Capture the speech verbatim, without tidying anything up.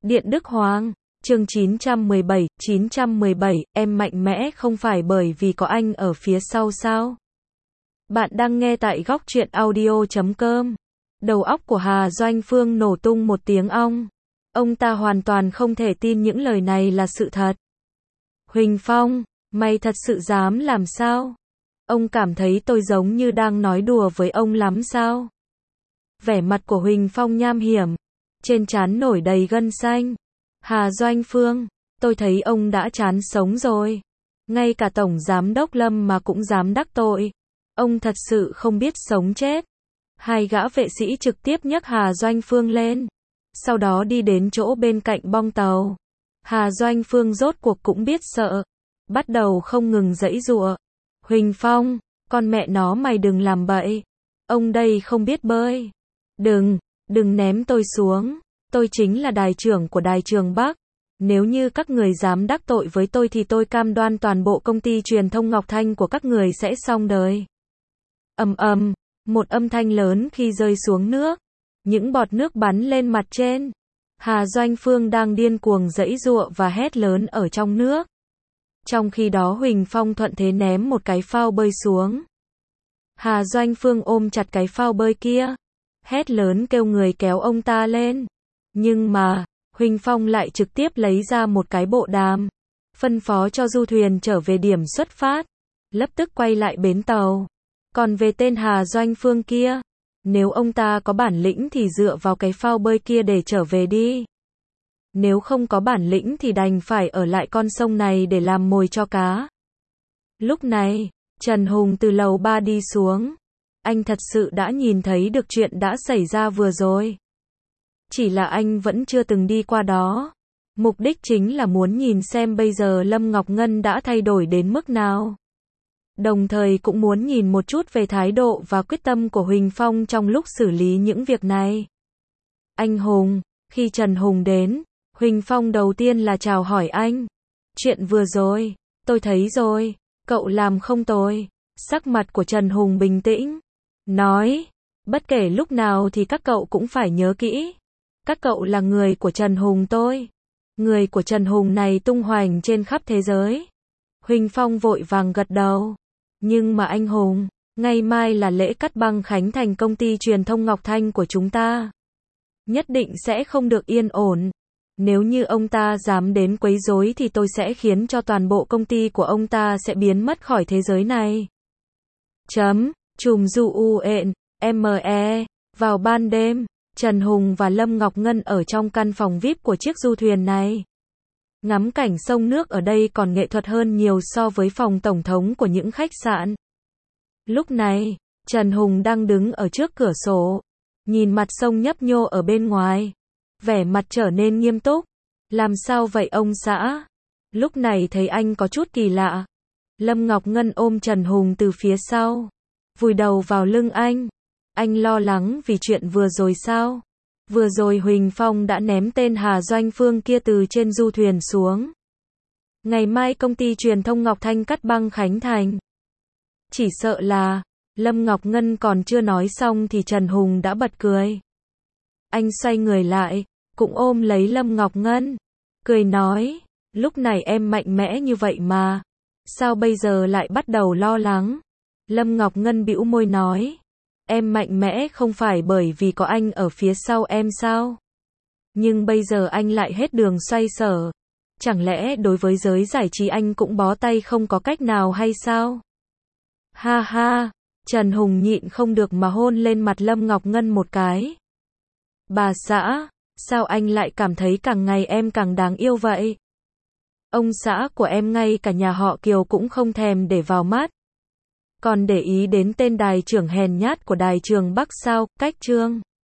Điện Đức Hoàng, chương chín trăm mười bảy, chín trăm mười bảy, em mạnh mẽ không phải bởi vì có anh ở phía sau sao? Bạn đang nghe tại góc truyện audio chấm com. Đầu óc của Hà Doanh Phương nổ tung một tiếng ong. Ông ta hoàn toàn không thể tin những lời này là sự thật. Huỳnh Phong, mày thật sự dám làm sao? Ông cảm thấy tôi giống như đang nói đùa với ông lắm sao? Vẻ mặt của Huỳnh Phong nham hiểm, trên trán nổi đầy gân xanh. Hà Doanh Phương, tôi thấy ông đã chán sống rồi. Ngay cả Tổng Giám đốc Lâm mà cũng dám đắc tội. Ông thật sự không biết sống chết. Hai gã vệ sĩ trực tiếp nhấc Hà Doanh Phương lên. Sau đó đi đến chỗ bên cạnh bong tàu. Hà Doanh Phương rốt cuộc cũng biết sợ. Bắt đầu không ngừng giãy giụa. Huỳnh Phong, con mẹ nó mày đừng làm bậy. Ông đây không biết bơi. Đừng, đừng ném tôi xuống. Tôi chính là đài trưởng của đài trường Bắc. Nếu như các người dám đắc tội với tôi thì tôi cam đoan toàn bộ công ty truyền thông Ngọc Thanh của các người sẽ xong đời. Ầm ầm, một âm thanh lớn khi rơi xuống nước. Những bọt nước bắn lên mặt trên. Hà Doanh Phương đang điên cuồng giãy giụa và hét lớn ở trong nước. Trong khi đó Huỳnh Phong thuận thế ném một cái phao bơi xuống. Hà Doanh Phương ôm chặt cái phao bơi kia. Hét lớn kêu người kéo ông ta lên. Nhưng mà, Huỳnh Phong lại trực tiếp lấy ra một cái bộ đàm. Phân phó cho du thuyền trở về điểm xuất phát. Lập tức quay lại bến tàu. Còn về tên Hà Doanh Phương kia, nếu ông ta có bản lĩnh thì dựa vào cái phao bơi kia để trở về đi. Nếu không có bản lĩnh thì đành phải ở lại con sông này để làm mồi cho cá. Lúc này, Trần Hùng từ lầu ba đi xuống. Anh thật sự đã nhìn thấy được chuyện đã xảy ra vừa rồi. Chỉ là anh vẫn chưa từng đi qua đó. Mục đích chính là muốn nhìn xem bây giờ Lâm Ngọc Ngân đã thay đổi đến mức nào. Đồng thời cũng muốn nhìn một chút về thái độ và quyết tâm của Huỳnh Phong trong lúc xử lý những việc này. Anh Hùng, khi Trần Hùng đến, Huỳnh Phong đầu tiên là chào hỏi anh. Chuyện vừa rồi, tôi thấy rồi, cậu làm không tồi. Sắc mặt của Trần Hùng bình tĩnh. Nói, bất kể lúc nào thì các cậu cũng phải nhớ kỹ. Các cậu là người của Trần Hùng tôi. Người của Trần Hùng này tung hoành trên khắp thế giới. Huỳnh Phong vội vàng gật đầu. Nhưng mà anh Hùng, ngày mai là lễ cắt băng khánh thành công ty truyền thông Ngọc Thanh của chúng ta. Nhất định sẽ không được yên ổn. Nếu như ông ta dám đến quấy rối thì tôi sẽ khiến cho toàn bộ công ty của ông ta sẽ biến mất khỏi thế giới này. Chấm, chùm du u ện, em e, vào ban đêm, Trần Hùng và Lâm Ngọc Ngân ở trong căn phòng vi ai pi của chiếc du thuyền này. Ngắm cảnh sông nước ở đây còn nghệ thuật hơn nhiều so với phòng tổng thống của những khách sạn. Lúc này, Trần Hùng đang đứng ở trước cửa sổ, nhìn mặt sông nhấp nhô ở bên ngoài. Vẻ mặt trở nên nghiêm túc. Làm sao vậy ông xã? Lúc này thấy anh có chút kỳ lạ. Lâm Ngọc Ngân ôm Trần Hùng từ phía sau, vùi đầu vào lưng anh. Anh lo lắng vì chuyện vừa rồi sao? Vừa rồi Huỳnh Phong đã ném tên Hà Doanh Phương kia từ trên du thuyền xuống. Ngày mai công ty truyền thông Ngọc Thanh cắt băng khánh thành. Chỉ sợ là, Lâm Ngọc Ngân còn chưa nói xong thì Trần Hùng đã bật cười. Anh xoay người lại, cũng ôm lấy Lâm Ngọc Ngân. Cười nói, lúc này em mạnh mẽ như vậy mà. Sao bây giờ lại bắt đầu lo lắng? Lâm Ngọc Ngân bĩu môi nói. Em mạnh mẽ không phải bởi vì có anh ở phía sau em sao? Nhưng bây giờ anh lại hết đường xoay sở. Chẳng lẽ đối với giới giải trí anh cũng bó tay không có cách nào hay sao? Ha ha, Trần Hùng nhịn không được mà hôn lên mặt Lâm Ngọc Ngân một cái. Bà xã, sao anh lại cảm thấy càng ngày em càng đáng yêu vậy? Ông xã của em ngay cả nhà họ Kiều cũng không thèm để vào mắt. Còn để ý đến tên đài trưởng hèn nhát của đài trường Bắc sao? Cách Trương